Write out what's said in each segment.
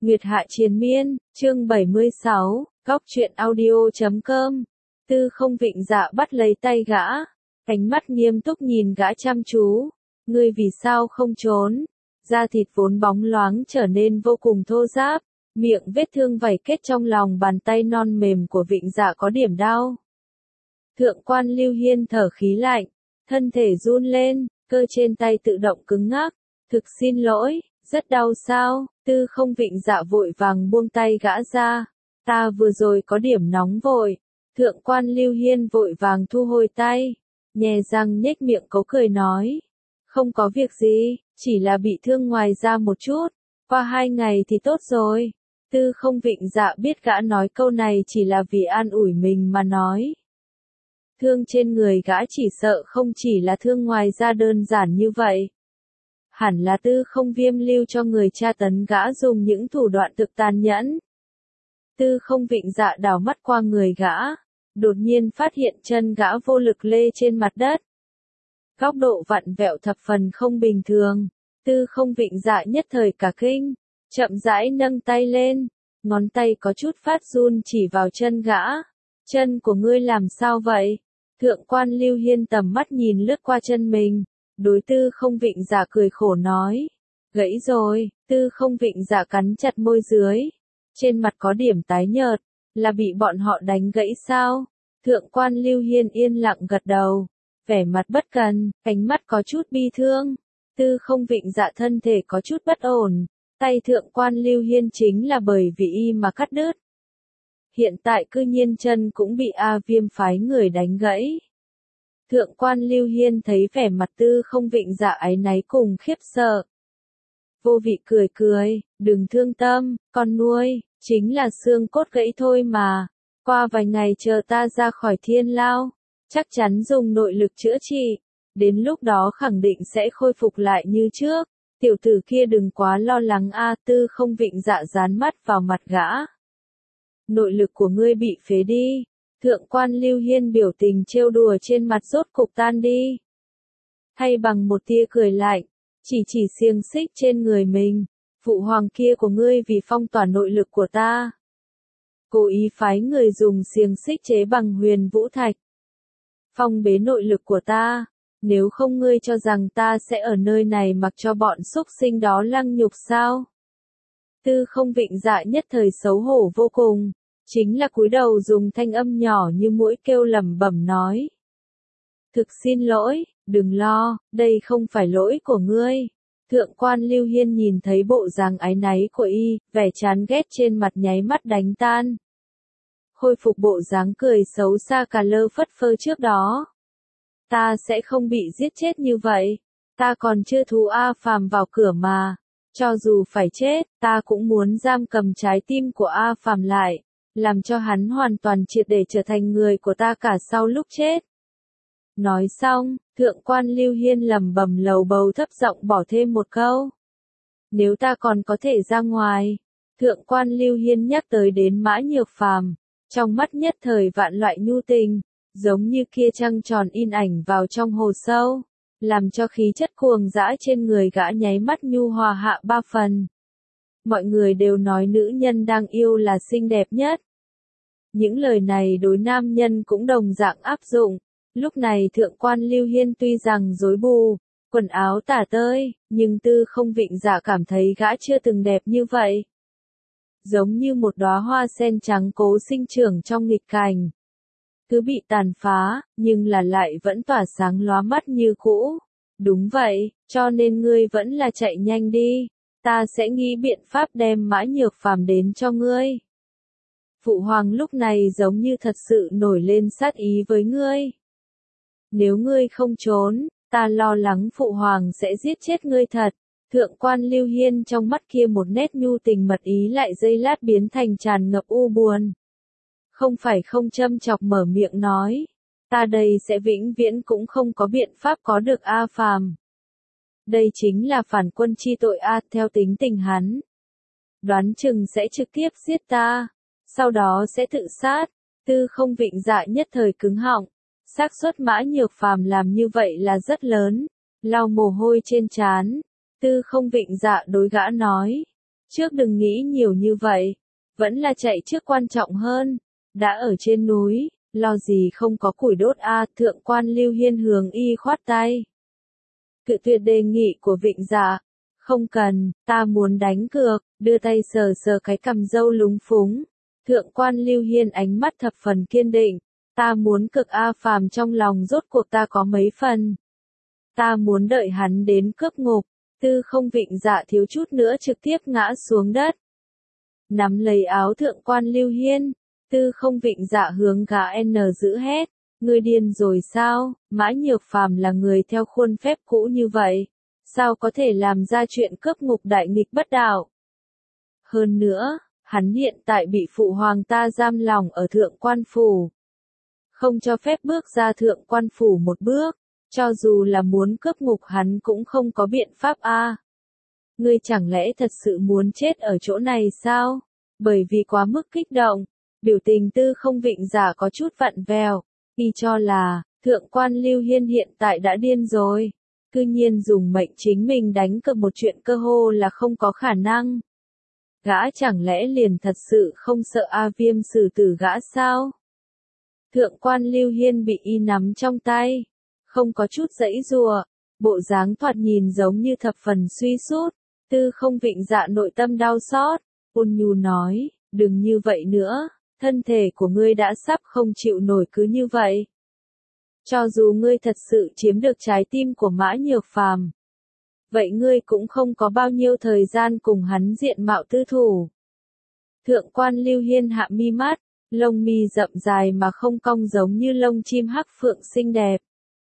Nguyệt Hạ Triền Miên, chương 76, Góc truyện audio.com. Tư Không Vịnh Dạ bắt lấy tay gã, ánh mắt nghiêm túc nhìn gã chăm chú. Ngươi vì sao không trốn? Da thịt vốn bóng loáng trở nên vô cùng thô ráp, miệng vết thương vảy kết trong lòng bàn tay non mềm của Vịnh Dạ có điểm đau. Thượng quan Lưu Hiên thở khí lạnh, thân thể run lên, cơ trên tay tự động cứng ngắc. Thực xin lỗi, rất đau sao? Tư Không Vịnh Dạ vội vàng buông tay gã ra. Ta vừa rồi có điểm nóng vội. Thượng quan Lưu Hiên vội vàng thu hồi tay, nhè răng nhếch miệng cấu cười nói. Không có việc gì, chỉ là bị thương ngoài da một chút, qua 2 ngày thì tốt rồi. Tư Không Vịnh Dạ biết gã nói câu này chỉ là vì an ủi mình mà nói. Thương trên người gã chỉ sợ không chỉ là thương ngoài da đơn giản như vậy. Hẳn là Tư Không Viêm lưu cho người tra tấn gã dùng những thủ đoạn thực tàn nhẫn. Tư Không Vịnh Dạ đảo mắt qua người gã, đột nhiên phát hiện chân gã vô lực lê trên mặt đất. Góc độ vặn vẹo thập phần không bình thường, Tư Không Vịnh Dạ nhất thời cả kinh, chậm rãi nâng tay lên, ngón tay có chút phát run chỉ vào chân gã. Chân của ngươi làm sao vậy? Thượng quan Lưu Hiên tầm mắt nhìn lướt qua chân mình, đối Tư Không Vịnh Dạ cười khổ nói. Gãy rồi. Tư Không Vịnh Dạ cắn chặt môi dưới, trên mặt có điểm tái nhợt, là bị bọn họ đánh gãy sao? Thượng quan Lưu Hiên yên lặng gật đầu, vẻ mặt bất cần, ánh mắt có chút bi thương. Tư Không Vịnh Dạ thân thể có chút bất ổn, tay thượng quan Lưu Hiên chính là bởi vì y mà cắt đứt. Hiện tại cư nhiên chân cũng bị A Viêm phái người đánh gãy. Thượng quan Lưu Hiên thấy vẻ mặt Tư Không Vịnh Dạ áy náy cùng khiếp sợ. Vô vị cười cười, đừng thương tâm, con nuôi, chính là xương cốt gãy thôi mà. Qua vài ngày chờ ta ra khỏi thiên lao, chắc chắn dùng nội lực chữa trị. Đến lúc đó khẳng định sẽ khôi phục lại như trước. Tiểu tử kia đừng quá lo lắng a. Tư Không Vịnh Dạ dán mắt vào mặt gã. Nội lực của ngươi bị phế đi. Thượng quan Lưu Hiên biểu tình trêu đùa trên mặt rốt cục tan đi. Thay bằng một tia cười lạnh, chỉ xiềng xích trên người mình. Phụ hoàng kia của ngươi vì phong tỏa nội lực của ta, cố ý phái người dùng xiềng xích chế bằng huyền vũ thạch, phong bế nội lực của ta. Nếu không ngươi cho rằng ta sẽ ở nơi này mặc cho bọn súc sinh đó lăng nhục sao? Tư Không Vịnh Dạ nhất thời xấu hổ vô cùng, chính là cúi đầu dùng thanh âm nhỏ như muỗi kêu lẩm bẩm nói. Thực xin lỗi, đừng lo, đây không phải lỗi của ngươi. Thượng quan Lưu Hiên nhìn thấy bộ dáng áy náy của y, vẻ chán ghét trên mặt nháy mắt đánh tan. Khôi phục bộ dáng cười xấu xa cà lơ phất phơ trước đó. Ta sẽ không bị giết chết như vậy. Ta còn chưa thú A Phàm vào cửa mà. Cho dù phải chết, ta cũng muốn giam cầm trái tim của A Phàm lại, làm cho hắn hoàn toàn triệt để trở thành người của ta cả sau lúc chết. Nói xong, thượng quan Lưu Hiên lẩm bẩm lầu bầu thấp giọng bỏ thêm một câu. Nếu ta còn có thể ra ngoài. Thượng quan Lưu Hiên nhắc tới đến Mã Nhược Phàm, trong mắt nhất thời vạn loại nhu tình, giống như kia trăng tròn in ảnh vào trong hồ sâu, làm cho khí chất cuồng dã trên người gã nháy mắt nhu hòa hạ 3 phần. Mọi người đều nói nữ nhân đang yêu là xinh đẹp nhất. Những lời này đối nam nhân cũng đồng dạng áp dụng. Lúc này thượng quan Lưu Hiên tuy rằng rối bù, quần áo tả tơi, nhưng Tư Không Vịnh Dạ cảm thấy gã chưa từng đẹp như vậy. Giống như một đóa hoa sen trắng cố sinh trưởng trong nghịch cảnh. Cứ bị tàn phá, nhưng là lại vẫn tỏa sáng lóa mắt như cũ. Đúng vậy, cho nên ngươi vẫn là chạy nhanh đi. Ta sẽ nghĩ biện pháp đem Mã Nhược Phàm đến cho ngươi. Phụ hoàng lúc này giống như thật sự nổi lên sát ý với ngươi. Nếu ngươi không trốn, ta lo lắng phụ hoàng sẽ giết chết ngươi thật. Thượng quan Lưu Hiên trong mắt kia một nét nhu tình mật ý lại giây lát biến thành tràn ngập u buồn. Không phải không châm chọc mở miệng nói. Ta đây sẽ vĩnh viễn cũng không có biện pháp có được A Phàm. Đây chính là phản quân chi tội A, theo tính tình hắn. Đoán chừng sẽ trực tiếp giết ta, sau đó sẽ tự sát. Tư Không Vịnh Dạ nhất thời cứng họng. Xác suất Mã Nhược Phàm làm như vậy là rất lớn. Lau mồ hôi trên trán, Tư Không Vịnh Dạ đối gã nói. Trước đừng nghĩ nhiều như vậy, vẫn là chạy trước quan trọng hơn. Đã ở trên núi, lo gì không có củi đốt a. Thượng quan Lưu Hiên hướng y khoát tay. Cự tuyệt đề nghị của Vịnh Dạ. Không cần, ta muốn đánh cược, đưa tay sờ sờ cái cằm râu lúng phúng. Thượng quan Lưu Hiên ánh mắt thập phần kiên định. Ta muốn cực A Phàm trong lòng rốt cuộc ta có mấy phần. Ta muốn đợi hắn đến cướp ngục. Tư không Vịnh Dạ thiếu chút nữa trực tiếp ngã xuống đất. Nắm lấy áo thượng quan Lưu Hiên. Tư không Vịnh Dạ hướng gã N giữ hét. Ngươi điên rồi sao? Mã Nhược Phàm là người theo khuôn phép cũ như vậy. Sao có thể làm ra chuyện cướp ngục đại nghịch bất đạo? Hơn nữa, hắn hiện tại bị phụ hoàng ta giam lòng ở thượng quan phủ. Không cho phép bước ra thượng quan phủ một bước. Cho dù là muốn cướp ngục hắn cũng không có biện pháp a. Ngươi chẳng lẽ thật sự muốn chết ở chỗ này sao? Bởi vì quá mức kích động, biểu tình Tư không Vịnh Dạ có chút vặn vẹo. Y cho là, thượng quan Lưu Hiên hiện tại đã điên rồi. Cư nhiên dùng mệnh chính mình đánh cược một chuyện cơ hồ là không có khả năng. Gã chẳng lẽ liền thật sự không sợ A Viêm xử tử gã sao? Thượng quan Lưu Hiên bị y nắm trong tay. Không có chút giãy giụa, bộ dáng thoạt nhìn giống như thập phần suy sút. Tư không Vịnh Dạ nội tâm đau xót, ôn nhu nói, đừng như vậy nữa, thân thể của ngươi đã sắp không chịu nổi cứ như vậy. Cho dù ngươi thật sự chiếm được trái tim của Mã Nhược Phàm, vậy ngươi cũng không có bao nhiêu thời gian cùng hắn diện mạo tư thủ. Thượng quan Lưu Hiên hạ mi mắt, lông mi rậm dài mà không cong giống như lông chim hắc phượng xinh đẹp.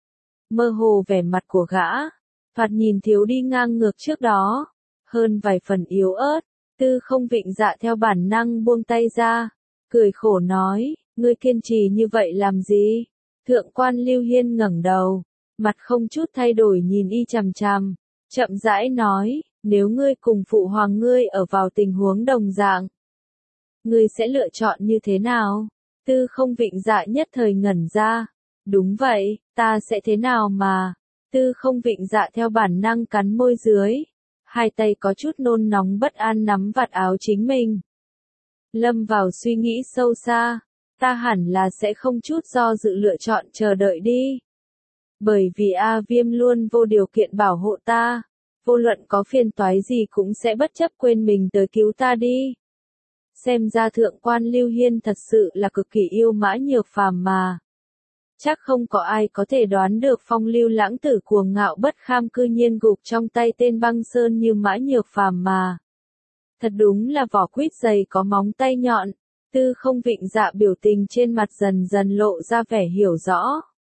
Mơ hồ vẻ mặt của gã, thoạt nhìn thiếu đi ngang ngược trước đó, hơn vài phần yếu ớt. Tư không Vịnh Dạ theo bản năng buông tay ra, cười khổ nói, ngươi kiên trì như vậy làm gì? Thượng quan Lưu Hiên ngẩng đầu, mặt không chút thay đổi nhìn y chằm chằm, chậm rãi nói, nếu ngươi cùng phụ hoàng ngươi ở vào tình huống đồng dạng, ngươi sẽ lựa chọn như thế nào? Tư không Vịnh Dạ nhất thời ngẩn ra, đúng vậy, ta sẽ thế nào mà? Tư không Vịnh Dạ theo bản năng cắn môi dưới, hai tay có chút nôn nóng bất an nắm vạt áo chính mình. Lâm vào suy nghĩ sâu xa, ta hẳn là sẽ không chút do dự lựa chọn chờ đợi đi. Bởi vì A Viêm luôn vô điều kiện bảo hộ ta, vô luận có phiền toái gì cũng sẽ bất chấp quên mình tới cứu ta đi. Xem ra thượng quan Lưu Hiên thật sự là cực kỳ yêu Mã Nhược Phàm mà. Chắc không có ai có thể đoán được phong lưu lãng tử cuồng ngạo bất kham cư nhiên gục trong tay tên băng sơn như Mã Nhược Phàm mà. Thật đúng là vỏ quýt dày có móng tay nhọn. Tư không Vịnh Dạ biểu tình trên mặt dần dần lộ ra vẻ hiểu rõ.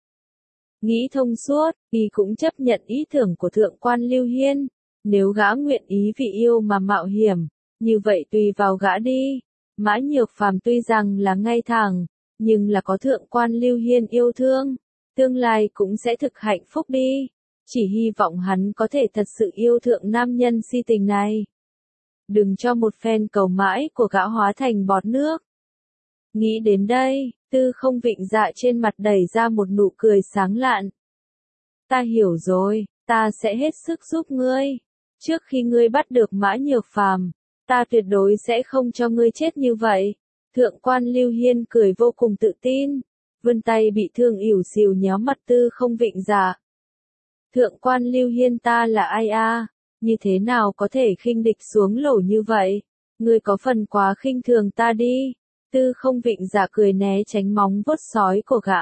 Nghĩ thông suốt, y cũng chấp nhận ý tưởng của thượng quan Lưu Hiên. Nếu gã nguyện ý vì yêu mà mạo hiểm, như vậy tùy vào gã đi. Mã Nhược Phàm tuy rằng là ngay thẳng, nhưng là có thượng quan Lưu Hiên yêu thương, tương lai cũng sẽ thực hạnh phúc đi. Chỉ hy vọng hắn có thể thật sự yêu thượng nam nhân si tình này. Đừng cho một phen cầu mãi của gã hóa thành bọt nước. Nghĩ đến đây, Tư không Vịnh Dạ trên mặt đẩy ra một nụ cười sáng lạn. Ta hiểu rồi, ta sẽ hết sức giúp ngươi. Trước khi ngươi bắt được Mã Nhược Phàm, ta tuyệt đối sẽ không cho ngươi chết như vậy. Thượng quan Lưu Hiên cười vô cùng tự tin, vươn tay bị thương ỉu xìu nhéo mặt Tư không Vịnh Dạ. Thượng quan Lưu Hiên ta là ai a? Như thế nào có thể khinh địch xuống lỗ như vậy? Ngươi có phần quá khinh thường ta đi. Tư không Vịnh Dạ cười né tránh móng vuốt sói của gã.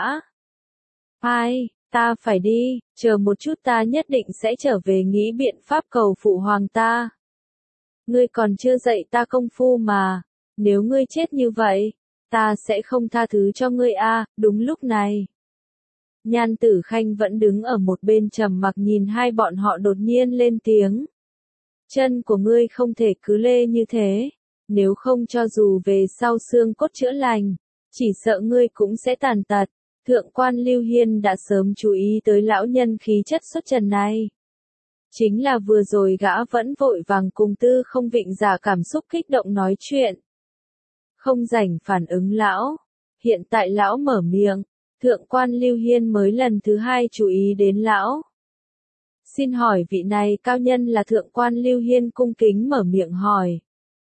Ai, ta phải đi, chờ một chút ta nhất định sẽ trở về nghĩ biện pháp cầu phụ hoàng ta. Ngươi còn chưa dạy ta công phu mà, nếu ngươi chết như vậy, ta sẽ không tha thứ cho ngươi a. Đúng lúc này. Nhan Tử Khanh vẫn đứng ở một bên trầm mặc nhìn hai bọn họ đột nhiên lên tiếng. Chân của ngươi không thể cứ lê như thế, nếu không cho dù về sau xương cốt chữa lành, chỉ sợ ngươi cũng sẽ tàn tật. Thượng quan Lưu Hiên đã sớm chú ý tới lão nhân khí chất xuất trần này. Chính là vừa rồi gã vẫn vội vàng cùng Tư không Vịnh Dạ cảm xúc kích động nói chuyện. Không rảnh phản ứng lão. Hiện tại lão mở miệng, thượng quan Lưu Hiên mới lần thứ hai chú ý đến lão. Xin hỏi vị này cao nhân là thượng quan Lưu Hiên cung kính mở miệng hỏi.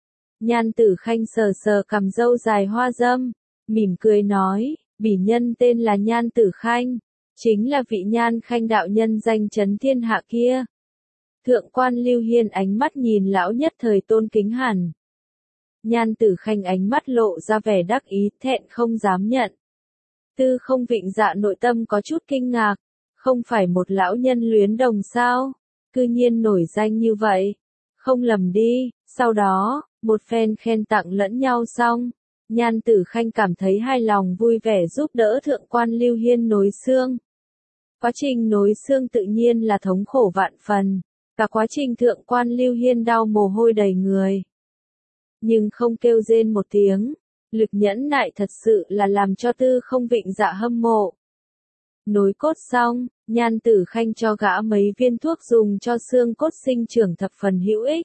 Nhan Tử Khanh sờ sờ cằm râu dài hoa dâm, mỉm cười nói, bỉ nhân tên là Nhan Tử Khanh, chính là vị Nhan Khanh đạo nhân danh chấn thiên hạ kia. Thượng quan Lưu Hiên ánh mắt nhìn lão nhất thời tôn kính hẳn. Nhan Tử Khanh ánh mắt lộ ra vẻ đắc ý, thẹn không dám nhận. Tư Không Vịnh Dạ nội tâm có chút kinh ngạc, không phải một lão nhân luyến đồng sao, cư nhiên nổi danh như vậy. Không lầm đi. Sau đó, một phen khen tặng lẫn nhau xong, Nhan Tử Khanh cảm thấy hài lòng vui vẻ giúp đỡ thượng quan Lưu Hiên nối xương. Quá trình nối xương tự nhiên là thống khổ vạn phần, cả quá trình thượng quan Lưu Hiên đau mồ hôi đầy người. Nhưng không kêu rên một tiếng, lực nhẫn nại thật sự là làm cho Tư Không Vịnh Dạ hâm mộ. Nối cốt xong, Nhan Tử Khanh cho gã mấy viên thuốc dùng cho xương cốt sinh trưởng thập phần hữu ích.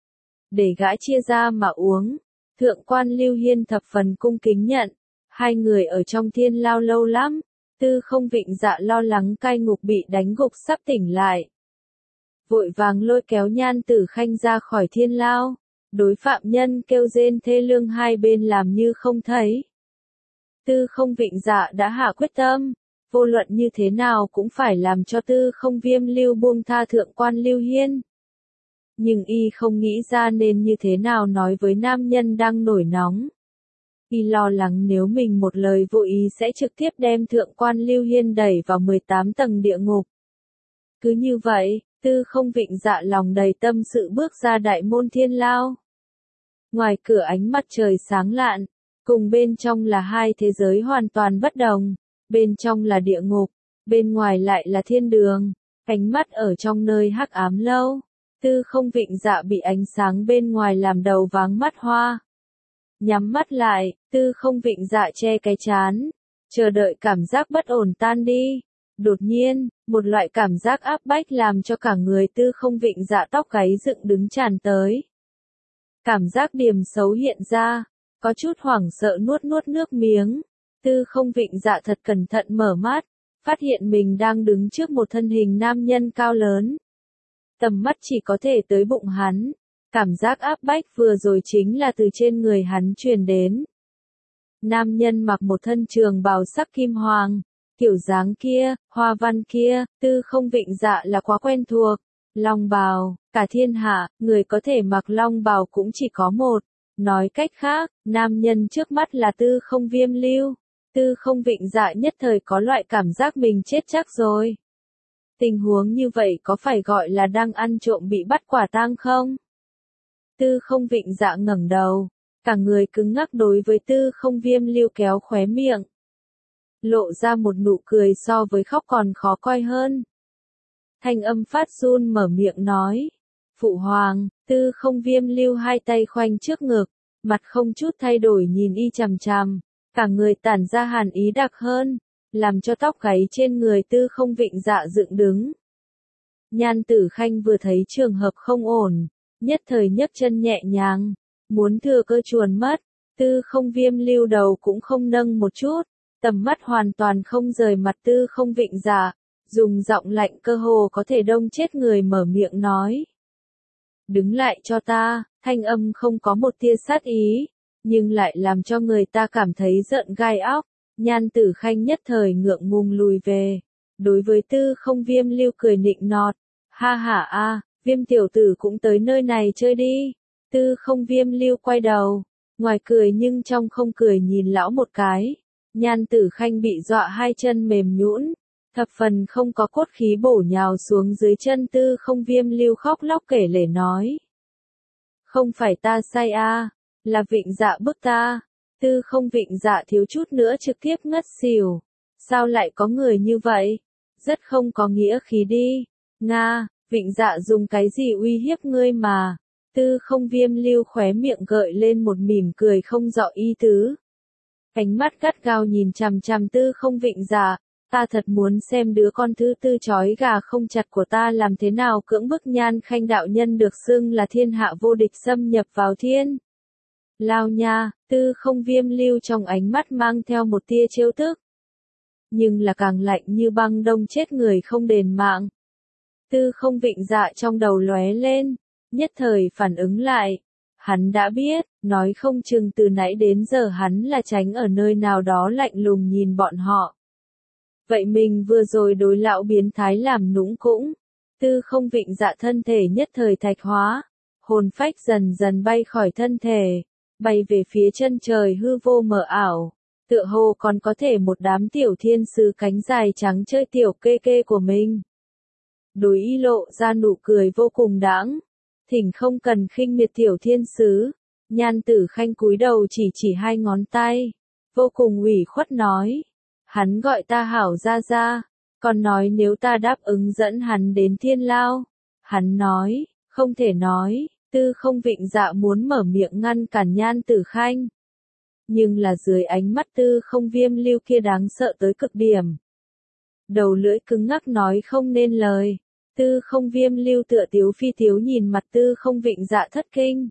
Để gã chia ra mà uống, thượng quan Lưu Hiên thập phần cung kính nhận. Hai người ở trong thiên lao lâu lắm, Tư Không Vịnh Dạ lo lắng cai ngục bị đánh gục sắp tỉnh lại. Vội vàng lôi kéo Nhan Tử Khanh ra khỏi thiên lao, đối phạm nhân kêu rên thê lương hai bên làm như không thấy. Tư Không Vịnh Dạ đã hạ quyết tâm, vô luận như thế nào cũng phải làm cho Tư Không Viêm Lưu buông tha thượng quan Lưu Hiên. Nhưng y không nghĩ ra nên như thế nào nói với nam nhân đang nổi nóng. Y lo lắng nếu mình một lời vô ý sẽ trực tiếp đem thượng quan Lưu Hiên đẩy vào 18 tầng địa ngục. Cứ như vậy, Tư Không Vịnh Dạ lòng đầy tâm sự bước ra đại môn thiên lao. Ngoài cửa ánh mặt trời sáng lạn, cùng bên trong là hai thế giới hoàn toàn bất đồng, bên trong là địa ngục, bên ngoài lại là thiên đường, ánh mắt ở trong nơi hắc ám lâu. Tư Không Vịnh Dạ bị ánh sáng bên ngoài làm đầu váng mắt hoa. Nhắm mắt lại, Tư Không Vịnh Dạ che cái trán, chờ đợi cảm giác bất ổn tan đi. Đột nhiên, một loại cảm giác áp bách làm cho cả người Tư Không Vịnh Dạ tóc gáy dựng đứng tràn tới. Cảm giác điềm xấu hiện ra, có chút hoảng sợ nuốt nuốt nước miếng. Tư Không Vịnh Dạ thật cẩn thận mở mắt, phát hiện mình đang đứng trước một thân hình nam nhân cao lớn. Tầm mắt chỉ có thể tới bụng hắn, cảm giác áp bách vừa rồi chính là từ trên người hắn truyền đến. Nam nhân mặc một thân trường bào sắc kim hoàng, kiểu dáng kia, hoa văn kia, Tư Không Vịnh Dạ là quá quen thuộc. Long bào, cả thiên hạ, người có thể mặc long bào cũng chỉ có một. Nói cách khác, nam nhân trước mắt là Tư Không Viêm Lưu. Tư Không Vịnh Dạ nhất thời có loại cảm giác mình chết chắc rồi. Tình huống như vậy có phải gọi là đang ăn trộm bị bắt quả tang không? Tư Không Vịnh Dạ ngẩng đầu, cả người cứng ngắc đối với Tư Không Viêm Lưu kéo khóe miệng. Lộ ra một nụ cười so với khóc còn khó coi hơn. Thanh âm phát run mở miệng nói. Phụ hoàng, Tư Không Viêm Lưu hai tay khoanh trước ngực, mặt không chút thay đổi nhìn y chằm chằm, cả người tản ra hàn ý đặc hơn, làm cho tóc gáy trên người Tư Không Vịnh Dạ dựng đứng. Nhan Tử Khanh vừa thấy trường hợp không ổn, nhất thời nhấc chân nhẹ nhàng, muốn thừa cơ chuồn mất. Tư Không Viêm Lưu đầu cũng không nâng một chút, tầm mắt hoàn toàn không rời mặt Tư Không Vịnh Dạ, dùng giọng lạnh cơ hồ có thể đông chết người mở miệng nói. Đứng lại cho ta, thanh âm không có một tia sát ý, nhưng lại làm cho người ta cảm thấy rợn gai óc. Nhan Tử Khanh nhất thời ngượng ngùng lùi về. Đối với Tư Không Viêm Lưu cười nịnh nọt. Ha ha a, Viêm tiểu tử cũng tới nơi này chơi đi. Tư Không Viêm Lưu quay đầu, ngoài cười nhưng trong không cười nhìn lão một cái. Nhan Tử Khanh bị dọa hai chân mềm nhũn, thập phần không có cốt khí bổ nhào xuống dưới chân Tư Không Viêm Lưu khóc lóc kể lể nói. Không phải ta sai a, là Vịnh Dạ bức ta. Tư Không Vịnh Dạ thiếu chút nữa trực tiếp ngất xỉu. Sao lại có người như vậy? Rất không có nghĩa khí đi. Nga, Vịnh Dạ dùng cái gì uy hiếp ngươi mà? Tư Không Viêm Lưu khóe miệng gợi lên một mỉm cười không rõ ý tứ. Ánh mắt gắt gao nhìn chằm chằm Tư Không Vịnh Dạ, ta thật muốn xem đứa con thứ tư trói gà không chặt của ta làm thế nào cưỡng bức Nhan Khanh đạo nhân được xưng là thiên hạ vô địch xâm nhập vào thiên. Lao nha, Tư Không Viêm Lưu trong ánh mắt mang theo một tia trêu tức. Nhưng là càng lạnh như băng đông chết người không đền mạng. Tư Không Vịnh Dạ trong đầu lóe lên, nhất thời phản ứng lại. Hắn đã biết, nói không chừng từ nãy đến giờ hắn là tránh ở nơi nào đó lạnh lùng nhìn bọn họ. Vậy mình vừa rồi đối lão biến thái làm nũng cũng. Tư Không Vịnh Dạ thân thể nhất thời thạch hóa, hồn phách dần dần bay khỏi thân thể, bay về phía chân trời hư vô mờ ảo, tựa hồ còn có thể một đám tiểu thiên sứ cánh dài trắng chơi tiểu kê kê của mình. Đối ý lộ ra nụ cười vô cùng đáng, thỉnh không cần khinh miệt tiểu thiên sứ, Nhan Tử Khanh cúi đầu chỉ hai ngón tay, vô cùng ủy khuất nói, hắn gọi ta hảo ra ra. Còn nói nếu ta đáp ứng dẫn hắn đến Thiên Lao. Hắn nói, không thể nói, Tư Không Vịnh Dạ muốn mở miệng ngăn cản Nhan Tử Khanh. Nhưng là dưới ánh mắt Tư Không Viêm Lưu kia đáng sợ tới cực điểm. Đầu lưỡi cứng ngắc nói không nên lời. Tư Không Viêm Lưu tựa tiếu phi tiếu nhìn mặt Tư Không Vịnh Dạ thất kinh.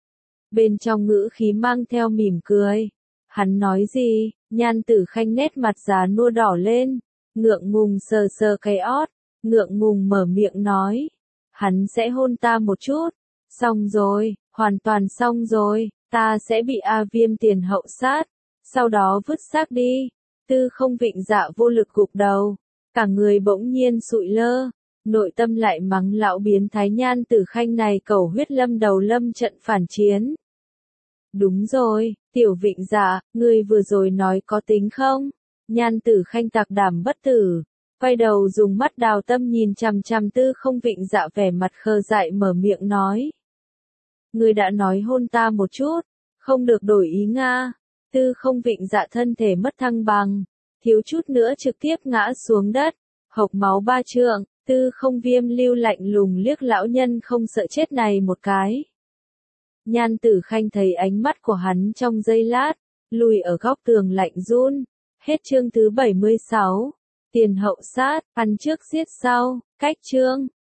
Bên trong ngữ khí mang theo mỉm cười. Hắn nói gì, Nhan Tử Khanh nét mặt già nua đỏ lên. Ngượng ngùng sờ sờ cái ót, ngượng ngùng mở miệng nói. Hắn sẽ hôn ta một chút. Xong rồi, hoàn toàn xong rồi, ta sẽ bị A Viêm tiền hậu sát. Sau đó vứt xác đi. Tư Không Vịnh Dạ vô lực gục đầu. Cả người bỗng nhiên sụi lơ. Nội tâm lại mắng lão biến thái Nhan Tử Khanh này cầu huyết lâm đầu lâm trận phản chiến. Đúng rồi, tiểu Vịnh Dạ, ngươi vừa rồi nói có tính không? Nhan Tử Khanh tạc đảm bất tử, quay đầu dùng mắt đào tâm nhìn chằm chằm Tư Không Vịnh Dạ vẻ mặt khờ dại mở miệng nói. Ngươi đã nói hôn ta một chút, không được đổi ý nga. Tư Không Vịnh Dạ thân thể mất thăng bằng, thiếu chút nữa trực tiếp ngã xuống đất, hộc máu ba trượng. Tư Không Viêm Lưu lạnh lùng liếc lão nhân không sợ chết này một cái. Nhan Tử Khanh thấy ánh mắt của hắn trong giây lát, lùi ở góc tường lạnh run. Hết chương thứ 76. Tiền hậu sát, ăn trước giết sau, cách chương.